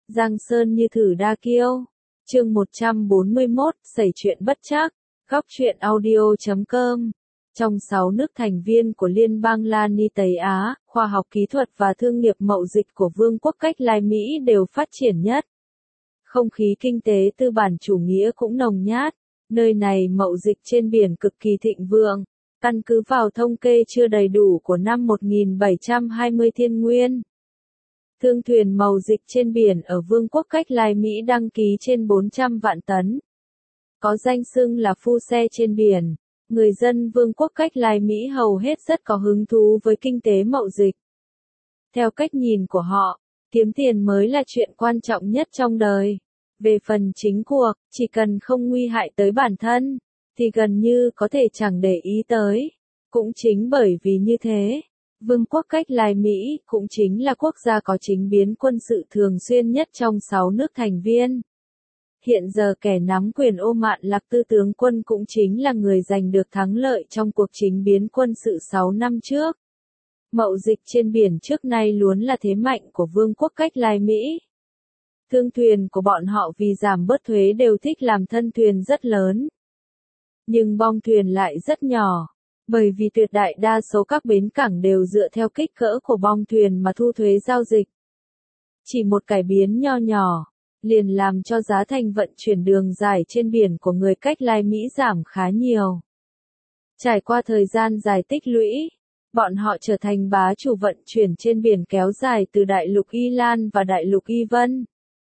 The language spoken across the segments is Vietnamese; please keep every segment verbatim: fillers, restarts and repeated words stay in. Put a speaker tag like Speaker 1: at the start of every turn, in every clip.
Speaker 1: Giang Sơn như thử đa kiêu. Chương một trăm bốn mươi mốt, xảy chuyện bất trắc. Góc truyện audio chấm com. Trong sáu nước thành viên của Liên bang Lani Tây Á, khoa học kỹ thuật và thương nghiệp mậu dịch của Vương quốc Cách Lai Mỹ đều phát triển nhất. Không khí kinh tế tư bản chủ nghĩa cũng nồng nhát. Nơi này mậu dịch trên biển cực kỳ thịnh vượng. Căn cứ vào thống kê chưa đầy đủ của năm một nghìn bảy trăm hai mươi Thiên Nguyên. Thương thuyền mậu dịch trên biển ở Vương quốc Cách Lai Mỹ đăng ký trên bốn trăm vạn tấn. Có danh xưng là phu xe trên biển. Người dân Vương quốc Cách Lai Mỹ hầu hết rất có hứng thú với kinh tế mậu dịch. Theo cách nhìn của họ, kiếm tiền mới là chuyện quan trọng nhất trong đời. Về phần chính cuộc, chỉ cần không nguy hại tới bản thân, thì gần như có thể chẳng để ý tới. Cũng chính bởi vì như thế, Vương quốc Cách Lai Mỹ cũng chính là quốc gia có chính biến quân sự thường xuyên nhất trong sáu nước thành viên. Hiện giờ kẻ nắm quyền Ô Mạn Lạc Tư tướng quân cũng chính là người giành được thắng lợi trong cuộc chính biến quân sự sáu năm trước. Mậu dịch trên biển trước nay luôn là thế mạnh của Vương quốc Cách Lai Mỹ. Thương thuyền của bọn họ vì giảm bớt thuế đều thích làm thân thuyền rất lớn. Nhưng bong thuyền lại rất nhỏ, bởi vì tuyệt đại đa số các bến cảng đều dựa theo kích cỡ của bong thuyền mà thu thuế giao dịch. Chỉ một cải biến nho nhỏ, liền làm cho giá thành vận chuyển đường dài trên biển của người Cách Lai Mỹ giảm khá nhiều. Trải qua thời gian dài tích lũy, bọn họ trở thành bá chủ vận chuyển trên biển kéo dài từ đại lục Y Lan và đại lục Y Vân.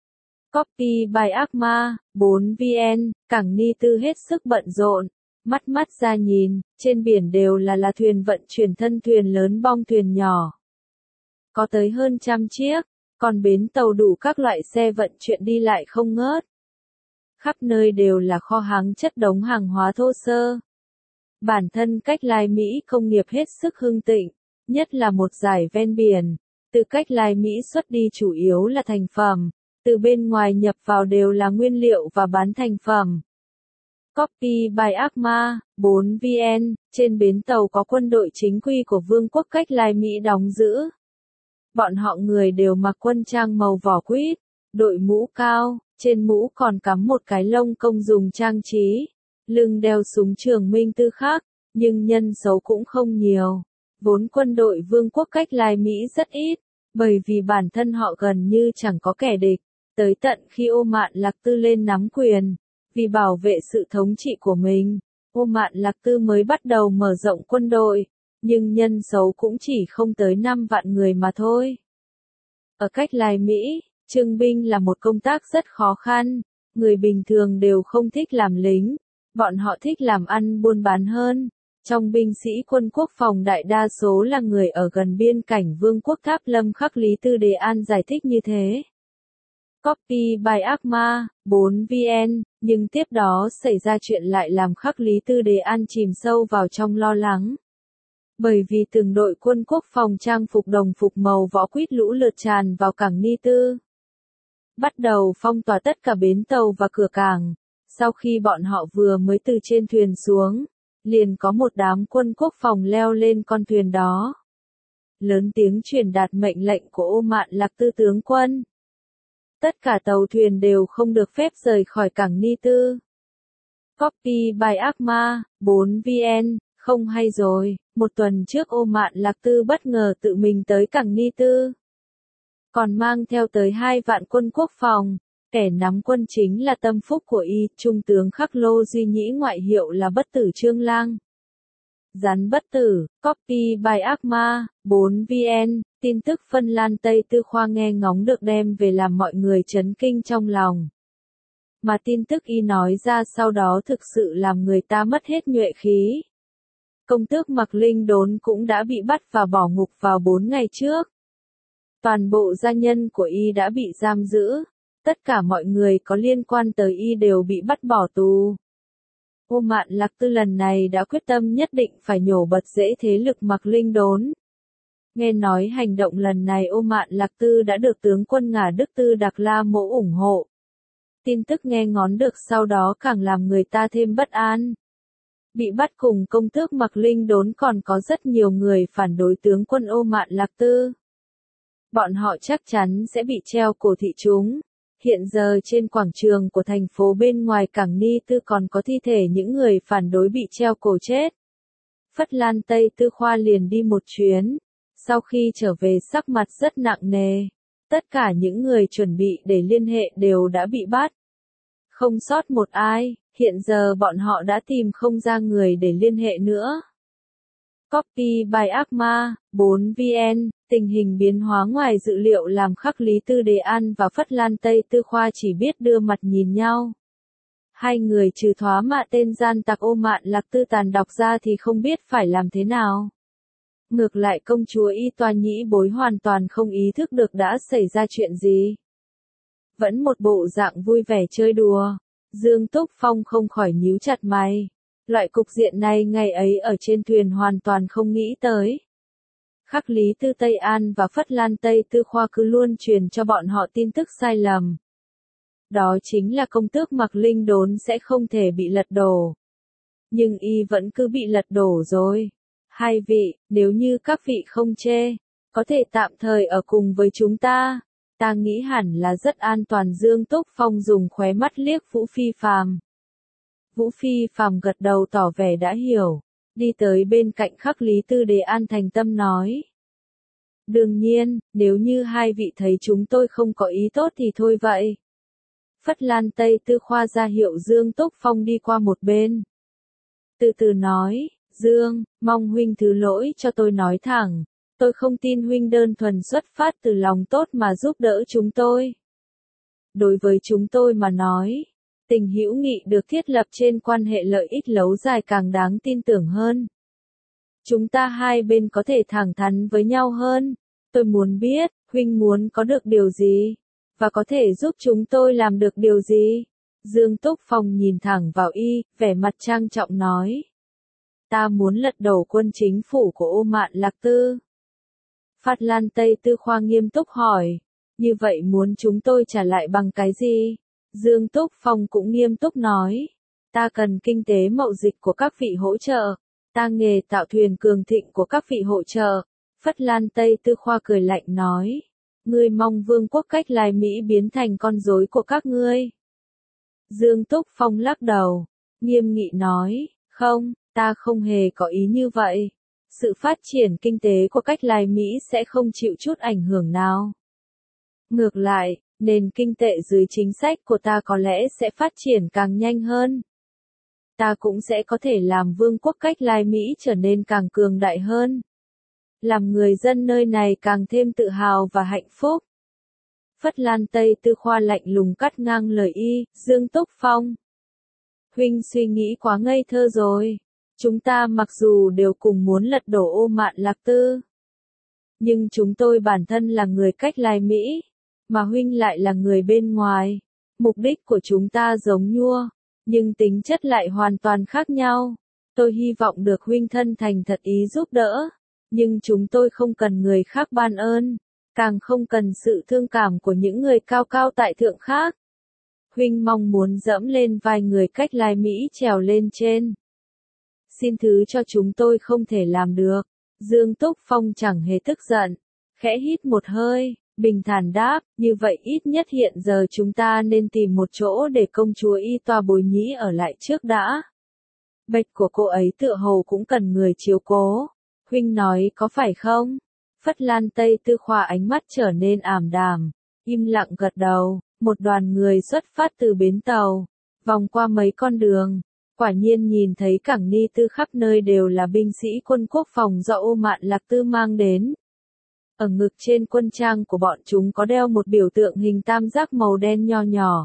Speaker 1: Copy by Akma, bốn V N, cảng Ni Tư hết sức bận rộn, mắt mắt ra nhìn, trên biển đều là là thuyền vận chuyển thân thuyền lớn bong thuyền nhỏ. Có tới hơn trăm chiếc, còn bến tàu đủ các loại xe vận chuyển đi lại không ngớt. Khắp nơi đều là kho hàng chất đống hàng hóa thô sơ. Bản thân Cách Lai Mỹ công nghiệp hết sức hưng thịnh, nhất là một dải ven biển, từ Cách Lai Mỹ xuất đi chủ yếu là thành phẩm. Từ bên ngoài nhập vào đều là nguyên liệu và bán thành phẩm. Copy by Akma, bốn V N, trên bến tàu có quân đội chính quy của Vương quốc Cách Lai Mỹ đóng giữ. Bọn họ người đều mặc quân trang màu vỏ quýt, đội mũ cao, trên mũ còn cắm một cái lông công dùng trang trí, lưng đeo súng trường minh tư khác, nhưng nhân số cũng không nhiều. Vốn quân đội Vương quốc Cách Lai Mỹ rất ít, bởi vì bản thân họ gần như chẳng có kẻ địch. Tới tận khi Ô Mạn Lạc Tư lên nắm quyền, vì bảo vệ sự thống trị của mình, Ô Mạn Lạc Tư mới bắt đầu mở rộng quân đội, nhưng nhân số cũng chỉ không tới năm vạn người mà thôi. Ở Cách Lai Mỹ, trưng binh là một công tác rất khó khăn, người bình thường đều không thích làm lính, bọn họ thích làm ăn buôn bán hơn. Trong binh sĩ quân quốc phòng đại đa số là người ở gần biên cảnh Vương quốc Tháp Lâm Khắc Lý Tư Đề An giải thích như thế. Copy by Akma, bốn V N, nhưng tiếp đó xảy ra chuyện lại làm Khắc Lý Tư Đề An chìm sâu vào trong lo lắng. Bởi vì từng đội quân quốc phòng trang phục đồng phục màu võ quýt lũ lượt tràn vào cảng Ni Tư. Bắt đầu phong tỏa tất cả bến tàu và cửa cảng. Sau khi bọn họ vừa mới từ trên thuyền xuống, liền có một đám quân quốc phòng leo lên con thuyền đó. Lớn tiếng truyền đạt mệnh lệnh của Ô Mạn Lạc Tư tướng quân. Tất cả tàu thuyền đều không được phép rời khỏi cảng Ni Tư. Copy by Akma, bốn V N, không hay rồi, một tuần trước Ô Mạn Lạc Tư bất ngờ tự mình tới cảng Ni Tư. Còn mang theo tới hai vạn quân quốc phòng, kẻ nắm quân chính là tâm phúc của y, trung tướng Khắc Lô Duy Nhĩ ngoại hiệu là bất tử Trương Lang. Rắn bất tử, copy by Akma, bốn V N, tin tức phân Lan Tây Tư Khoa nghe ngóng được đem về làm mọi người chấn kinh trong lòng. Mà tin tức y nói ra sau đó thực sự làm người ta mất hết nhuệ khí. Công tước Mạc Linh Đốn cũng đã bị bắt và bỏ ngục vào bốn ngày trước. Toàn bộ gia nhân của y đã bị giam giữ, tất cả mọi người có liên quan tới y đều bị bắt bỏ tù. Ô Mạn Lạc Tư lần này đã quyết tâm nhất định phải nhổ bật rễ thế lực Mạc Linh Đốn. Nghe nói hành động lần này Ô Mạn Lạc Tư đã được tướng quân Ngả Đức Tư Đặc La Mỗ ủng hộ. Tin tức nghe ngóng được sau đó càng làm người ta thêm bất an. Bị bắt cùng công tước Mạc Linh Đốn còn có rất nhiều người phản đối tướng quân Ô Mạn Lạc Tư. Bọn họ chắc chắn sẽ bị treo cổ thị chúng. Hiện giờ trên quảng trường của thành phố bên ngoài cảng Ni Tư còn có thi thể những người phản đối bị treo cổ chết. Phất Lan Tây Tư Khoa liền đi một chuyến. Sau khi trở về sắc mặt rất nặng nề. Tất cả những người chuẩn bị để liên hệ đều đã bị bắt. Không sót một ai, hiện giờ bọn họ đã tìm không ra người để liên hệ nữa. Copy by Akma, bốn vn, tình hình biến hóa ngoài dự liệu làm Khắc Lý Tư Đề An và Phất Lan Tây Tư Khoa chỉ biết đưa mặt nhìn nhau. Hai người trừ thoá mạ tên gian tặc Ô Mạn Lạc Tư tàn độc ra thì không biết phải làm thế nào. Ngược lại công chúa Y Toa Nhĩ Bối hoàn toàn không ý thức được đã xảy ra chuyện gì. Vẫn một bộ dạng vui vẻ chơi đùa, Dương Túc Phong không khỏi nhíu chặt mày. Loại cục diện này ngày ấy ở trên thuyền hoàn toàn không nghĩ tới. Khắc Lý Tư Tây An và Phất Lan Tây Tư Khoa cứ luôn truyền cho bọn họ tin tức sai lầm. Đó chính là công tước Mạc Linh Đốn sẽ không thể bị lật đổ. Nhưng y vẫn cứ bị lật đổ rồi. Hai vị, nếu như các vị không chê, có thể tạm thời ở cùng với chúng ta. Ta nghĩ hẳn là rất an toàn. Dương Túc Phong dùng khóe mắt liếc Vũ Phi Phàm. Vũ Phi Phàm gật đầu tỏ vẻ đã hiểu, đi tới bên cạnh Khắc Lý Tư Đề An thành tâm nói. Đương nhiên, nếu như hai vị thấy chúng tôi không có ý tốt thì thôi vậy. Phất Lan Tây Tư Khoa ra hiệu Dương Túc Phong đi qua một bên. Từ từ nói, Dương, mong huynh thứ lỗi cho tôi nói thẳng, tôi không tin huynh đơn thuần xuất phát từ lòng tốt mà giúp đỡ chúng tôi. Đối với chúng tôi mà nói, tình hữu nghị được thiết lập trên quan hệ lợi ích lâu dài càng đáng tin tưởng hơn. Chúng ta hai bên có thể thẳng thắn với nhau hơn. Tôi muốn biết, huynh muốn có được điều gì, và có thể giúp chúng tôi làm được điều gì. Dương Túc Phong nhìn thẳng vào y, vẻ mặt trang trọng nói. Ta muốn lật đổ quân chính phủ của Ô Mạn Lạc Tư. Phất Lan Tây Tư Khoa nghiêm túc hỏi. Như vậy muốn chúng tôi trả lại bằng cái gì? Dương Túc Phong cũng nghiêm túc nói. Ta cần kinh tế mậu dịch của các vị hỗ trợ. Ta nghề tạo thuyền cường thịnh của các vị hỗ trợ. Phất Lan Tây Tư Khoa cười lạnh nói. Ngươi mong vương quốc Cách Lai Mỹ biến thành con rối của các ngươi. Dương Túc Phong lắc đầu, nghiêm nghị nói. Không, ta không hề có ý như vậy. Sự phát triển kinh tế của Cách Lai Mỹ sẽ không chịu chút ảnh hưởng nào. Ngược lại, nền kinh tế dưới chính sách của ta có lẽ sẽ phát triển càng nhanh hơn. Ta cũng sẽ có thể làm vương quốc Cách Lai Mỹ trở nên càng cường đại hơn. Làm người dân nơi này càng thêm tự hào và hạnh phúc. Phất Lan Tây Tư Khoa lạnh lùng cắt ngang lời y, Dương Túc Phong. Huynh suy nghĩ quá ngây thơ rồi. Chúng ta mặc dù đều cùng muốn lật đổ Ô Mạn Lạc Tư. Nhưng chúng tôi bản thân là người Cách Lai Mỹ. Mà huynh lại là người bên ngoài. Mục đích của chúng ta giống nhua. Nhưng tính chất lại hoàn toàn khác nhau. Tôi hy vọng được huynh thân thành thật ý giúp đỡ. Nhưng chúng tôi không cần người khác ban ơn. Càng không cần sự thương cảm của những người cao cao tại thượng khác. Huynh mong muốn dẫm lên vai người Cách Lai Mỹ trèo lên trên. Xin thứ cho chúng tôi không thể làm được. Dương Túc Phong chẳng hề tức giận. Khẽ hít một hơi, bình thản đáp, như vậy ít nhất hiện giờ chúng ta nên tìm một chỗ để công chúa Y Toa Bối Nhĩ ở lại trước đã. Bệnh của cô ấy tựa hồ cũng cần người chiếu cố. Huynh nói có phải không? Phất Lan Tây Tư Khoa ánh mắt trở nên ảm đạm, im lặng gật đầu. Một đoàn người xuất phát từ bến tàu, vòng qua mấy con đường, quả nhiên nhìn thấy cảng Ni Tư khắp nơi đều là binh sĩ quân quốc phòng do Ô Mạn Lạc Tư mang đến. Ở ngực trên quân trang của bọn chúng có đeo một biểu tượng hình tam giác màu đen nho nhỏ.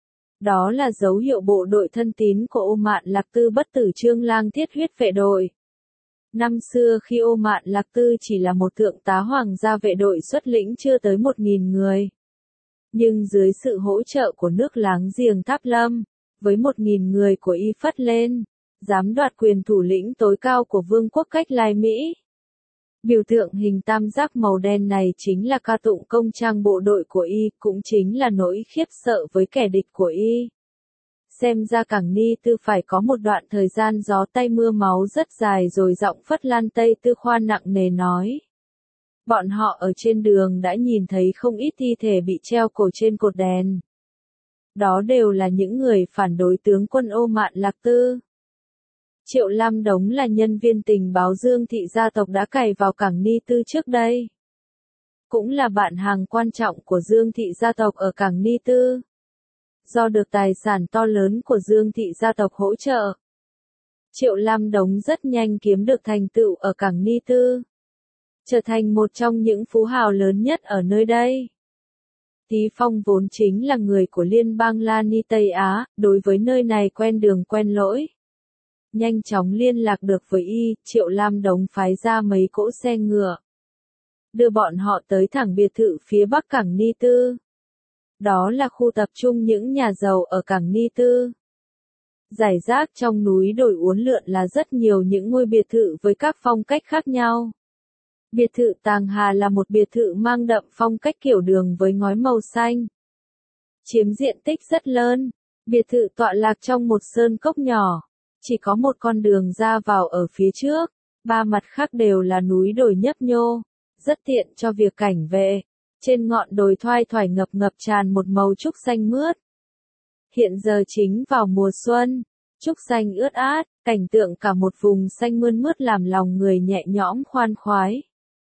Speaker 1: Đó là dấu hiệu bộ đội thân tín của Ô Mạn Lạc Tư Bất Tử Trương Lang Thiết Huyết vệ đội. Năm xưa khi Ô Mạn Lạc Tư chỉ là một thượng tá hoàng gia vệ đội xuất lĩnh chưa tới một nghìn người. Nhưng dưới sự hỗ trợ của nước láng giềng Tháp Lâm, với một nghìn người của y phất lên, dám đoạt quyền thủ lĩnh tối cao của vương quốc Cách Lai Mỹ. Biểu tượng hình tam giác màu đen này chính là ca tụng công trang bộ đội của y, cũng chính là nỗi khiếp sợ với kẻ địch của y. Xem ra cảng Ni Tư phải có một đoạn thời gian gió tây mưa máu rất dài rồi. Giọng Phất Lan Tây Tư Khoa nặng nề nói. Bọn họ ở trên đường đã nhìn thấy không ít thi thể bị treo cổ trên cột đèn. Đó đều là những người phản đối tướng quân Ô Mạn Lạc Tư. Triệu Lam Đống là nhân viên tình báo Dương thị gia tộc đã cày vào cảng Ni Tư trước đây. Cũng là bạn hàng quan trọng của Dương thị gia tộc ở cảng Ni Tư. Do được tài sản to lớn của Dương thị gia tộc hỗ trợ, Triệu Lam Đống rất nhanh kiếm được thành tựu ở cảng Ni Tư, trở thành một trong những phú hào lớn nhất ở nơi đây. Tí Phong vốn chính là người của liên bang La Ni Tây Á, đối với nơi này quen đường quen lỗi. Nhanh chóng liên lạc được với y, Triệu Lam Đống phái ra mấy cỗ xe ngựa, đưa bọn họ tới thẳng biệt thự phía bắc cảng Ni Tư. Đó là khu tập trung những nhà giàu ở cảng Ni Tư. Rải rác trong núi đồi uốn lượn là rất nhiều những ngôi biệt thự với các phong cách khác nhau. Biệt thự Tàng Hà là một biệt thự mang đậm phong cách kiểu đường với ngói màu xanh. Chiếm diện tích rất lớn. Biệt thự tọa lạc trong một sơn cốc nhỏ. Chỉ có một con đường ra vào ở phía trước. Ba mặt khác đều là núi đồi nhấp nhô. Rất tiện cho việc cảnh vệ. Trên ngọn đồi thoai thoải ngập ngập tràn một màu trúc xanh mướt. Hiện giờ chính vào mùa xuân. Trúc xanh ướt át, cảnh tượng cả một vùng xanh mơn mướt làm lòng người nhẹ nhõm khoan khoái.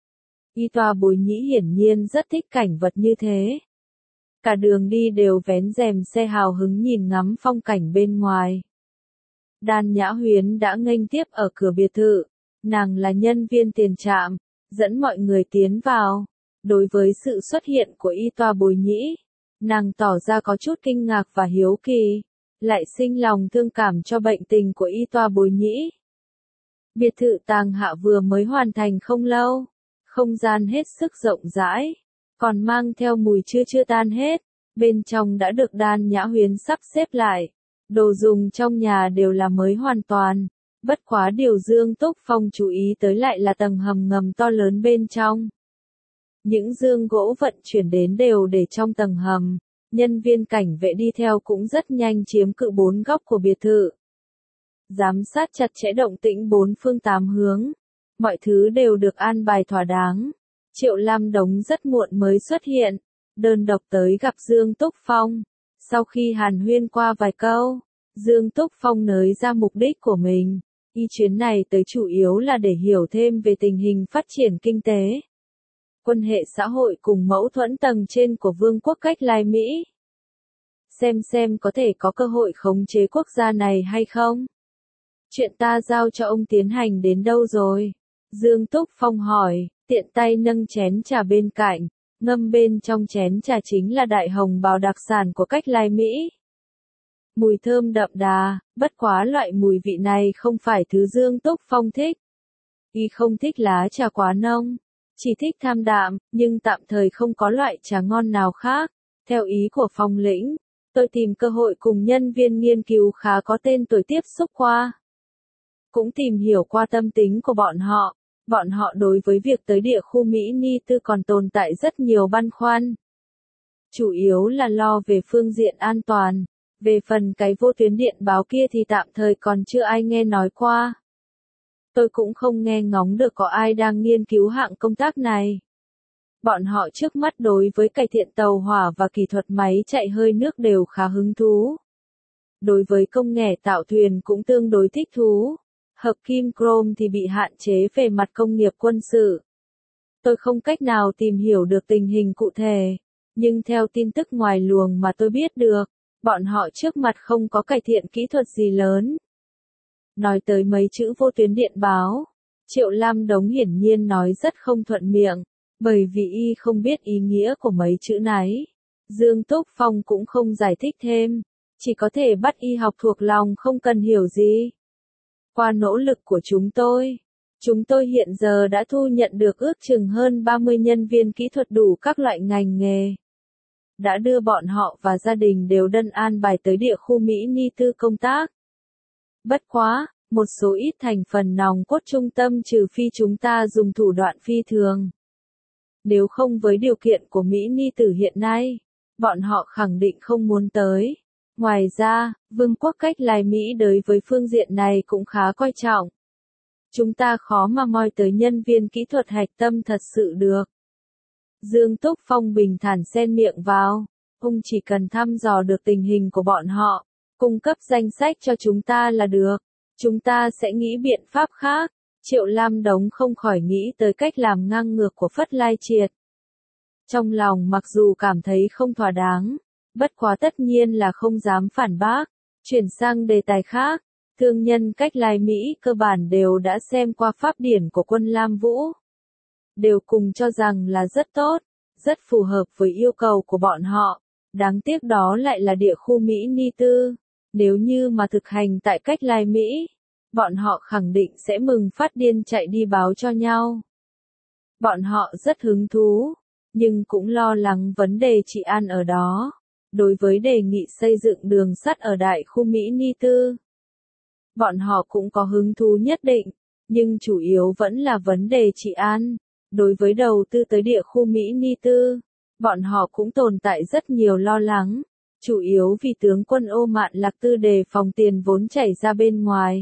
Speaker 1: Y Tòa Bối Nhĩ hiển nhiên rất thích cảnh vật như thế. Cả đường đi đều vén rèm xe hào hứng nhìn ngắm phong cảnh bên ngoài. Đan Nhã Huyến đã nghênh tiếp ở cửa biệt thự. Nàng là nhân viên tiền trạm, dẫn mọi người tiến vào. Đối với sự xuất hiện của Y Tòa Bối Nhĩ, nàng tỏ ra có chút kinh ngạc và hiếu kỳ, lại sinh lòng thương cảm cho bệnh tình của Y Tòa Bối Nhĩ. Biệt thự Tàng Hạ vừa mới hoàn thành không lâu, không gian hết sức rộng rãi, còn mang theo mùi chưa chưa tan hết, bên trong đã được Đan Nhã Huyến sắp xếp lại, đồ dùng trong nhà đều là mới hoàn toàn, bất quá điều Dương Túc Phong chú ý tới lại là tầng hầm ngầm to lớn bên trong. Những dương gỗ vận chuyển đến đều để trong tầng hầm, nhân viên cảnh vệ đi theo cũng rất nhanh chiếm cự bốn góc của biệt thự. Giám sát chặt chẽ động tĩnh bốn phương tám hướng, mọi thứ đều được an bài thỏa đáng. Triệu Lam Đống rất muộn mới xuất hiện, đơn độc tới gặp Dương Túc Phong. Sau khi hàn huyên qua vài câu, Dương Túc Phong nới ra mục đích của mình. Y chuyến này tới chủ yếu là để hiểu thêm về tình hình phát triển kinh tế, quan hệ xã hội cùng mâu thuẫn tầng trên của Vương quốc Cách Lai Mỹ. Xem xem có thể có cơ hội khống chế quốc gia này hay không? Chuyện ta giao cho ông tiến hành đến đâu rồi? Dương Túc Phong hỏi, tiện tay nâng chén trà bên cạnh, ngâm bên trong chén trà chính là đại hồng bào đặc sản của Cách Lai Mỹ. Mùi thơm đậm đà, bất quá loại mùi vị này không phải thứ Dương Túc Phong thích. Y không thích lá trà quá nông, chỉ thích tham đạm, nhưng tạm thời không có loại trà ngon nào khác. Theo ý của Phong lĩnh, tôi tìm cơ hội cùng nhân viên nghiên cứu khá có tên tuổi tiếp xúc qua. Cũng tìm hiểu qua tâm tính của bọn họ. Bọn họ đối với việc tới địa khu Mỹ Ni Tư còn tồn tại rất nhiều băn khoăn. Chủ yếu là lo về phương diện an toàn. Về phần cái vô tuyến điện báo kia thì tạm thời còn chưa ai nghe nói qua. Tôi cũng không nghe ngóng được có ai đang nghiên cứu hạng công tác này. Bọn họ trước mắt đối với cải thiện tàu hỏa và kỹ thuật máy chạy hơi nước đều khá hứng thú. Đối với công nghệ tạo thuyền cũng tương đối thích thú. Hợp kim chrome thì bị hạn chế về mặt công nghiệp quân sự. Tôi không cách nào tìm hiểu được tình hình cụ thể, nhưng theo tin tức ngoài luồng mà tôi biết được, bọn họ trước mặt không có cải thiện kỹ thuật gì lớn. Nói tới mấy chữ vô tuyến điện báo, Triệu Lam Đống hiển nhiên nói rất không thuận miệng, bởi vì y không biết ý nghĩa của mấy chữ này. Dương Túc Phong cũng không giải thích thêm, chỉ có thể bắt y học thuộc lòng không cần hiểu gì. Qua nỗ lực của chúng tôi, chúng tôi hiện giờ đã thu nhận được ước chừng hơn ba mươi nhân viên kỹ thuật đủ các loại ngành nghề. Đã đưa bọn họ và gia đình đều đơn an bài tới địa khu Mỹ Ni Tư công tác. Bất quá, một số ít thành phần nòng cốt trung tâm trừ phi chúng ta dùng thủ đoạn phi thường. Nếu không với điều kiện của Mỹ Ni Tử hiện nay, bọn họ khẳng định không muốn tới. Ngoài ra, Vương quốc Cách Lai Mỹ đối với phương diện này cũng khá coi trọng. Chúng ta khó mà moi tới nhân viên kỹ thuật hạch tâm thật sự được. Dương Túc Phong bình thản xen miệng vào. Ông chỉ cần thăm dò được tình hình của bọn họ, cung cấp danh sách cho chúng ta là được. Chúng ta sẽ nghĩ biện pháp khác. Triệu Lam Đống không khỏi nghĩ tới cách làm ngang ngược của Phất Lai Triệt. Trong lòng mặc dù cảm thấy không thỏa đáng, bất quá tất nhiên là không dám phản bác. Chuyển sang đề tài khác, thương nhân Cách Lai Mỹ cơ bản đều đã xem qua pháp điển của quân Lam Vũ. Đều cùng cho rằng là rất tốt, rất phù hợp với yêu cầu của bọn họ. Đáng tiếc đó lại là địa khu Mỹ Ni Tư. Nếu như mà thực hành tại Cách Lai Mỹ, bọn họ khẳng định sẽ mừng phát điên chạy đi báo cho nhau. Bọn họ rất hứng thú, nhưng cũng lo lắng vấn đề trị an ở đó. Đối với đề nghị xây dựng đường sắt ở đại khu Mỹ Ni Tư, bọn họ cũng có hứng thú nhất định, nhưng chủ yếu vẫn là vấn đề trị an. Đối với đầu tư tới địa khu Mỹ Ni Tư, bọn họ cũng tồn tại rất nhiều lo lắng, chủ yếu vì tướng quân Ô Mạn Lạc Tư đề phòng tiền vốn chảy ra bên ngoài.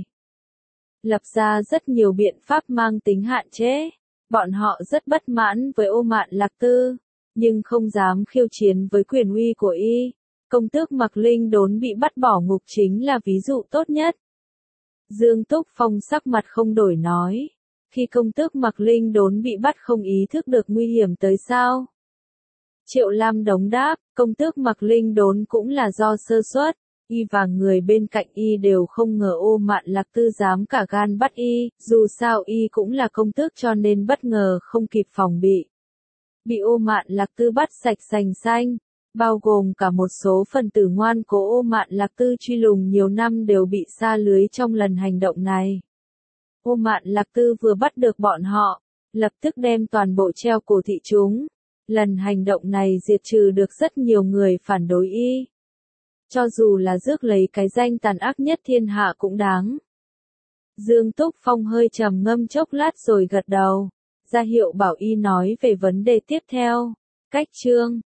Speaker 1: Lập ra rất nhiều biện pháp mang tính hạn chế, bọn họ rất bất mãn với Ô Mạn Lạc Tư, nhưng không dám khiêu chiến với quyền uy của y. Công tước Mạc Linh Đốn bị bắt bỏ ngục chính là ví dụ tốt nhất. Dương Túc Phong sắc mặt không đổi nói, khi công tước Mạc Linh Đốn bị bắt không ý thức được nguy hiểm tới sao? Triệu Lam Đống đáp, công tước Mạc Linh Đốn cũng là do sơ suất, y và người bên cạnh y đều không ngờ Ô Mạn Lạc Tư dám cả gan bắt y, dù sao y cũng là công tước cho nên bất ngờ không kịp phòng bị. Bị Ô Mạn Lạc Tư bắt sạch sành xanh, bao gồm cả một số phần tử ngoan của Ô Mạn Lạc Tư truy lùng nhiều năm đều bị sa lưới trong lần hành động này. Ô Mạn Lạc Tư vừa bắt được bọn họ, lập tức đem toàn bộ treo cổ thị chúng. Lần hành động này diệt trừ được rất nhiều người phản đối y. Cho dù là rước lấy cái danh tàn ác nhất thiên hạ cũng đáng. Dương Túc Phong hơi trầm ngâm chốc lát rồi gật đầu, ra hiệu bảo y nói về vấn đề tiếp theo. Cách chương